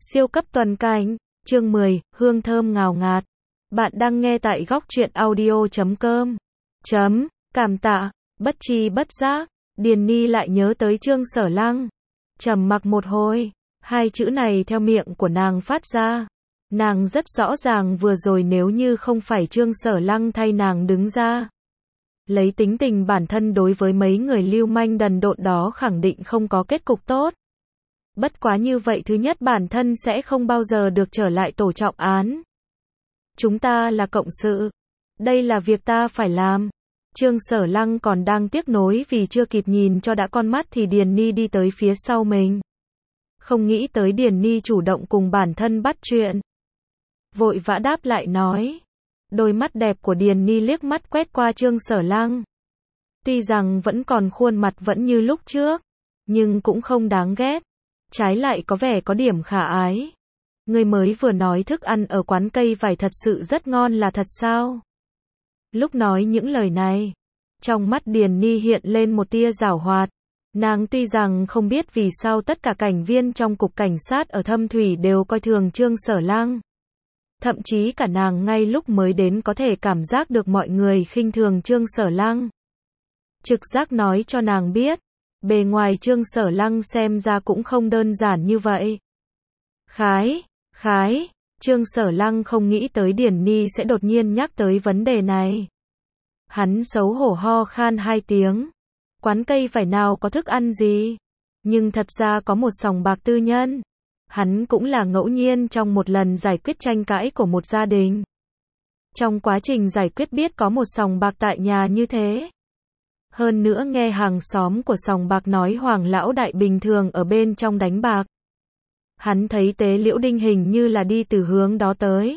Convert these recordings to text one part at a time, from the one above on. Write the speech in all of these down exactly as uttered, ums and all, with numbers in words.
Siêu cấp tuần cảnh, chương mười, hương thơm ngào ngạt. Bạn đang nghe tại góc truyện audio chấm com. Chấm, cảm tạ, bất tri bất giác, Điền Ni lại nhớ tới Trương Sở Lăng. Trầm mặc một hồi, hai chữ này theo miệng của nàng phát ra. Nàng rất rõ ràng vừa rồi nếu như không phải Trương Sở Lăng thay nàng đứng ra. Lấy tính tình bản thân đối với mấy người lưu manh đần độn đó khẳng định không có kết cục tốt. Bất quá như vậy thứ nhất bản thân sẽ không bao giờ được trở lại tổ trọng án. Chúng ta là cộng sự. Đây là việc ta phải làm. Trương Sở Lăng còn đang tiếc nối vì chưa kịp nhìn cho đã con mắt thì Điền Ni đi tới phía sau mình. Không nghĩ tới Điền Ni chủ động cùng bản thân bắt chuyện. Vội vã đáp lại nói. Đôi mắt đẹp của Điền Ni liếc mắt quét qua Trương Sở Lăng. Tuy rằng vẫn còn khuôn mặt vẫn như lúc trước, nhưng cũng không đáng ghét. Trái lại có vẻ có điểm khả ái. Người mới vừa nói thức ăn ở quán cây vải thật sự rất ngon là thật sao? Lúc nói những lời này, trong mắt Điền Ni hiện lên một tia giảo hoạt. Nàng tuy rằng không biết vì sao tất cả cảnh viên trong cục cảnh sát ở Thâm Thủy đều coi thường Trương Sở Lăng. Thậm chí cả nàng ngay lúc mới đến có thể cảm giác được mọi người khinh thường Trương Sở Lăng. Trực giác nói cho nàng biết, bề ngoài Trương Sở Lăng xem ra cũng không đơn giản như vậy. Khái, khái, Trương Sở Lăng không nghĩ tới Điền Ni sẽ đột nhiên nhắc tới vấn đề này. Hắn xấu hổ ho khan hai tiếng. Quán cây vải nào có thức ăn gì? Nhưng thật ra có một sòng bạc tư nhân. Hắn cũng là ngẫu nhiên trong một lần giải quyết tranh cãi của một gia đình. Trong quá trình giải quyết biết có một sòng bạc tại nhà như thế. Hơn nữa nghe hàng xóm của sòng bạc nói Hoàng lão đại bình thường ở bên trong đánh bạc. Hắn thấy Tế Liễu Đinh hình như là đi từ hướng đó tới.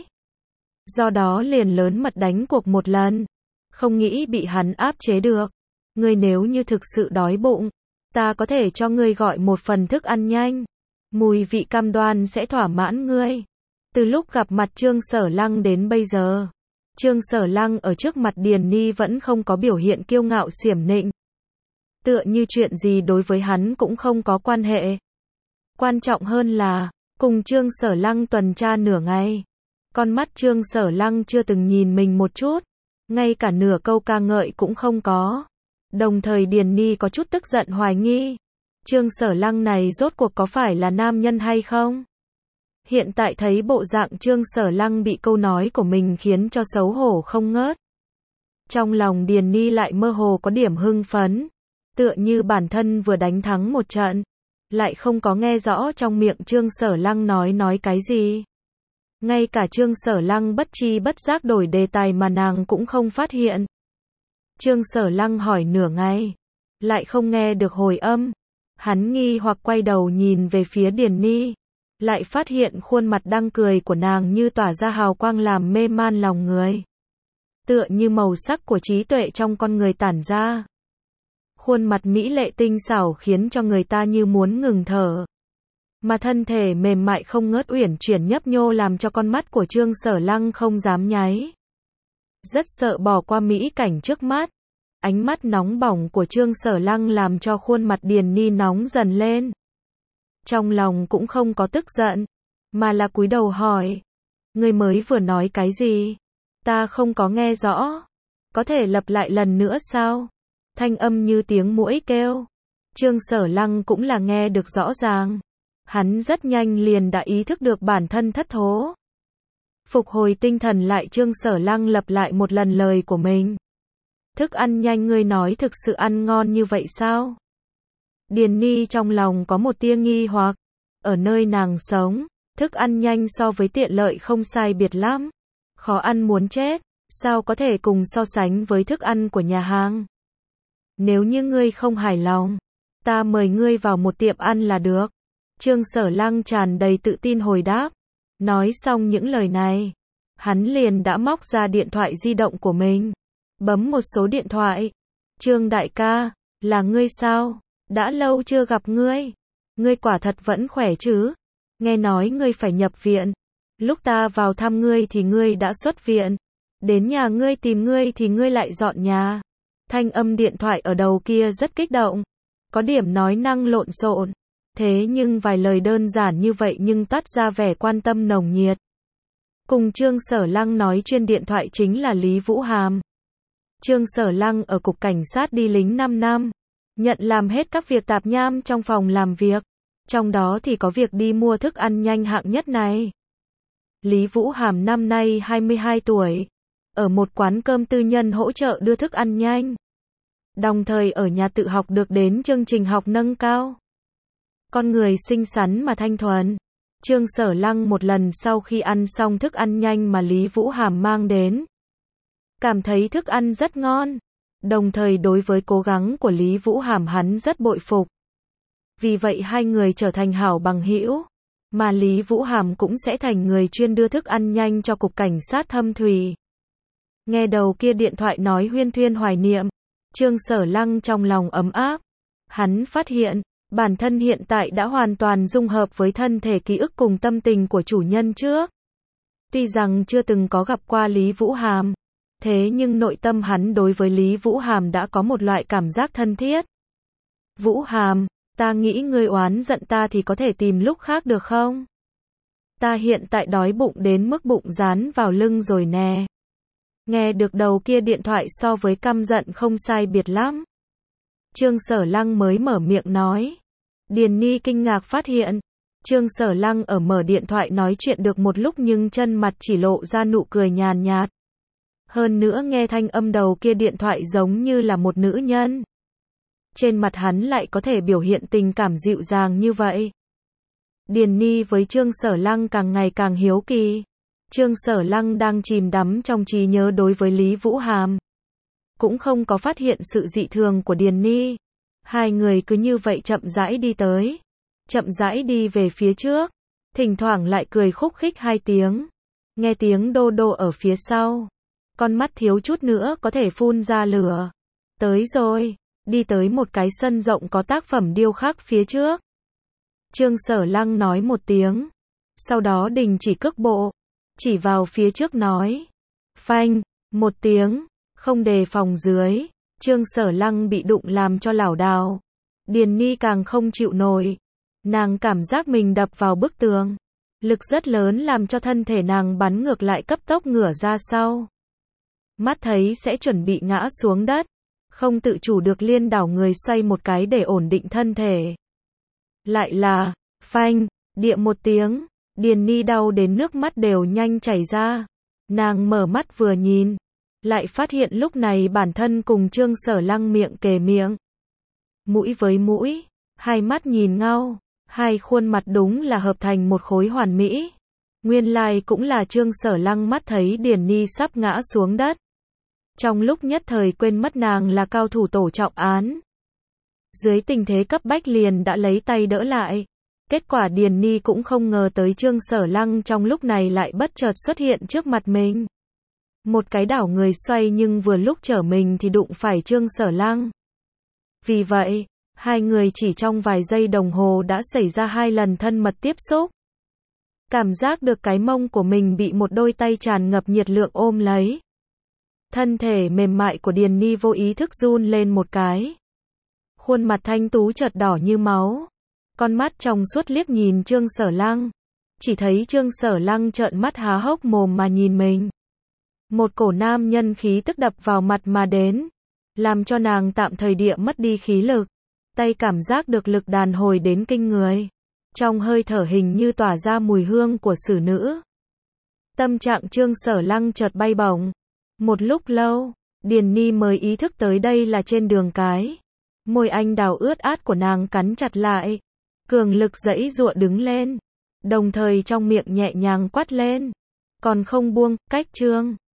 Do đó liền lớn mật đánh cuộc một lần. Không nghĩ bị hắn áp chế được. Ngươi nếu như thực sự đói bụng, ta có thể cho ngươi gọi một phần thức ăn nhanh. Mùi vị cam đoan sẽ thỏa mãn ngươi. Từ lúc gặp mặt Trương Sở Lăng đến bây giờ, Trương Sở Lăng ở trước mặt Điền Ni vẫn không có biểu hiện kiêu ngạo xiểm nịnh. Tựa như chuyện gì đối với hắn cũng không có quan hệ. Quan trọng hơn là, cùng Trương Sở Lăng tuần tra nửa ngày. Con mắt Trương Sở Lăng chưa từng nhìn mình một chút. Ngay cả nửa câu ca ngợi cũng không có. Đồng thời Điền Ni có chút tức giận hoài nghi. Trương Sở Lăng này rốt cuộc có phải là nam nhân hay không? Hiện tại thấy bộ dạng Trương Sở Lăng bị câu nói của mình khiến cho xấu hổ không ngớt. Trong lòng Điền Ni lại mơ hồ có điểm hưng phấn. Tựa như bản thân vừa đánh thắng một trận. Lại không có nghe rõ trong miệng Trương Sở Lăng nói nói cái gì. Ngay cả Trương Sở Lăng bất tri bất giác đổi đề tài mà nàng cũng không phát hiện. Trương Sở Lăng hỏi nửa ngày. Lại không nghe được hồi âm. Hắn nghi hoặc quay đầu nhìn về phía Điền Ni. Lại phát hiện khuôn mặt đang cười của nàng như tỏa ra hào quang làm mê man lòng người. Tựa như màu sắc của trí tuệ trong con người tản ra. Khuôn mặt mỹ lệ tinh xảo khiến cho người ta như muốn ngừng thở. Mà thân thể mềm mại không ngớt uyển chuyển nhấp nhô làm cho con mắt của Trương Sở Lăng không dám nháy. Rất sợ bỏ qua mỹ cảnh trước mắt. Ánh mắt nóng bỏng của Trương Sở Lăng làm cho khuôn mặt Điền Ni nóng dần lên. Trong lòng cũng không có tức giận, mà là cúi đầu hỏi. Ngươi mới vừa nói cái gì? Ta không có nghe rõ. Có thể lặp lại lần nữa sao? Thanh âm như tiếng muỗi kêu. Trương Sở Lăng cũng là nghe được rõ ràng. Hắn rất nhanh liền đã ý thức được bản thân thất thố. Phục hồi tinh thần lại Trương Sở Lăng lặp lại một lần lời của mình. Thức ăn nhanh ngươi nói thực sự ăn ngon như vậy sao? Điền Ni trong lòng có một tia nghi hoặc. Ở nơi nàng sống, thức ăn nhanh so với tiện lợi không sai biệt lắm. Khó ăn muốn chết, sao có thể cùng so sánh với thức ăn của nhà hàng? Nếu như ngươi không hài lòng, ta mời ngươi vào một tiệm ăn là được. Trương Sở Lăng tràn đầy tự tin hồi đáp. Nói xong những lời này, hắn liền đã móc ra điện thoại di động của mình. Bấm một số điện thoại. Trương đại ca, là ngươi sao? Đã lâu chưa gặp ngươi. Ngươi quả thật vẫn khỏe chứ? Nghe nói ngươi phải nhập viện. Lúc ta vào thăm ngươi thì ngươi đã xuất viện. Đến nhà ngươi tìm ngươi thì ngươi lại dọn nhà. Thanh âm điện thoại ở đầu kia rất kích động. Có điểm nói năng lộn xộn. Thế nhưng vài lời đơn giản như vậy nhưng toát ra vẻ quan tâm nồng nhiệt. Cùng Trương Sở Lăng nói chuyên điện thoại chính là Lý Vũ Hàm. Trương Sở Lăng ở cục cảnh sát đi lính năm năm, nhận làm hết các việc tạp nham trong phòng làm việc, trong đó thì có việc đi mua thức ăn nhanh hạng nhất này. Lý Vũ Hàm năm nay hai mươi hai tuổi, ở một quán cơm tư nhân hỗ trợ đưa thức ăn nhanh. Đồng thời ở nhà tự học được đến chương trình học nâng cao. Con người xinh xắn mà thanh thuần. Trương Sở Lăng một lần sau khi ăn xong thức ăn nhanh mà Lý Vũ Hàm mang đến, cảm thấy thức ăn rất ngon. Đồng thời đối với cố gắng của Lý Vũ Hàm hắn rất bội phục. Vì vậy hai người trở thành hảo bằng hữu, mà Lý Vũ Hàm cũng sẽ thành người chuyên đưa thức ăn nhanh cho cục cảnh sát Thâm Thủy. Nghe đầu kia điện thoại nói huyên thuyên hoài niệm, Trương Sở Lăng trong lòng ấm áp. Hắn phát hiện, bản thân hiện tại đã hoàn toàn dung hợp với thân thể ký ức cùng tâm tình của chủ nhân trước. Tuy rằng chưa từng có gặp qua Lý Vũ Hàm, thế nhưng nội tâm hắn đối với Lý Vũ Hàm đã có một loại cảm giác thân thiết. Vũ Hàm, ta nghĩ ngươi oán giận ta thì có thể tìm lúc khác được không? Ta hiện tại đói bụng đến mức bụng dán vào lưng rồi nè. Nghe được đầu kia điện thoại so với căm giận không sai biệt lắm. Trương Sở Lăng mới mở miệng nói. Điền Ni kinh ngạc phát hiện, Trương Sở Lăng ở mở điện thoại nói chuyện được một lúc nhưng chân mặt chỉ lộ ra nụ cười nhàn nhạt. Hơn nữa nghe thanh âm đầu kia điện thoại giống như là một nữ nhân. Trên mặt hắn lại có thể biểu hiện tình cảm dịu dàng như vậy. Điền Ni với Trương Sở Lăng càng ngày càng hiếu kỳ. Trương Sở Lăng đang chìm đắm trong trí nhớ đối với Lý Vũ Hàm, cũng không có phát hiện sự dị thường của Điền Ni. Hai người cứ như vậy chậm rãi đi tới, chậm rãi đi về phía trước, thỉnh thoảng lại cười khúc khích hai tiếng. Nghe tiếng đô đô ở phía sau, con mắt thiếu chút nữa có thể phun ra lửa. Tới rồi, đi tới một cái sân rộng có tác phẩm điêu khắc phía trước. Trương Sở Lăng nói một tiếng, sau đó đình chỉ cước bộ, chỉ vào phía trước nói. Phanh, một tiếng, không đề phòng dưới, Trương Sở Lăng bị đụng làm cho lảo đảo. Điền Ni càng không chịu nổi. Nàng cảm giác mình đập vào bức tường. Lực rất lớn làm cho thân thể nàng bắn ngược lại cấp tốc ngửa ra sau. Mắt thấy sẽ chuẩn bị ngã xuống đất. Không tự chủ được liên đảo người xoay một cái để ổn định thân thể. Lại là, phanh, địa một tiếng. Điền Ni đau đến nước mắt đều nhanh chảy ra. Nàng mở mắt vừa nhìn, lại phát hiện lúc này bản thân cùng Trương Sở Lăng miệng kề miệng. Mũi với mũi, hai mắt nhìn nhau, hai khuôn mặt đúng là hợp thành một khối hoàn mỹ. Nguyên lai cũng là Trương Sở Lăng mắt thấy Điền Ni sắp ngã xuống đất. Trong lúc nhất thời quên mất nàng là cao thủ tổ trọng án. Dưới tình thế cấp bách liền đã lấy tay đỡ lại. Kết quả Điền Ni cũng không ngờ tới Trương Sở Lăng trong lúc này lại bất chợt xuất hiện trước mặt mình. Một cái đảo người xoay nhưng vừa lúc trở mình thì đụng phải Trương Sở Lăng. Vì vậy, hai người chỉ trong vài giây đồng hồ đã xảy ra hai lần thân mật tiếp xúc. Cảm giác được cái mông của mình bị một đôi tay tràn ngập nhiệt lượng ôm lấy. Thân thể mềm mại của Điền Ni vô ý thức run lên một cái. Khuôn mặt thanh tú chợt đỏ như máu. Con mắt trong suốt liếc nhìn Trương Sở Lăng. Chỉ thấy Trương Sở Lăng trợn mắt há hốc mồm mà nhìn mình. Một cổ nam nhân khí tức đập vào mặt mà đến. Làm cho nàng tạm thời địa mất đi khí lực. Tay cảm giác được lực đàn hồi đến kinh người. Trong hơi thở hình như tỏa ra mùi hương của xử nữ. Tâm trạng Trương Sở Lăng chợt bay bổng. Một lúc lâu, Điền Ni mới ý thức tới đây là trên đường cái. Môi anh đào ướt át của nàng cắn chặt lại. Cường lực giãy giụa đứng lên. Đồng thời trong miệng nhẹ nhàng quát lên. Còn không buông, cách Trương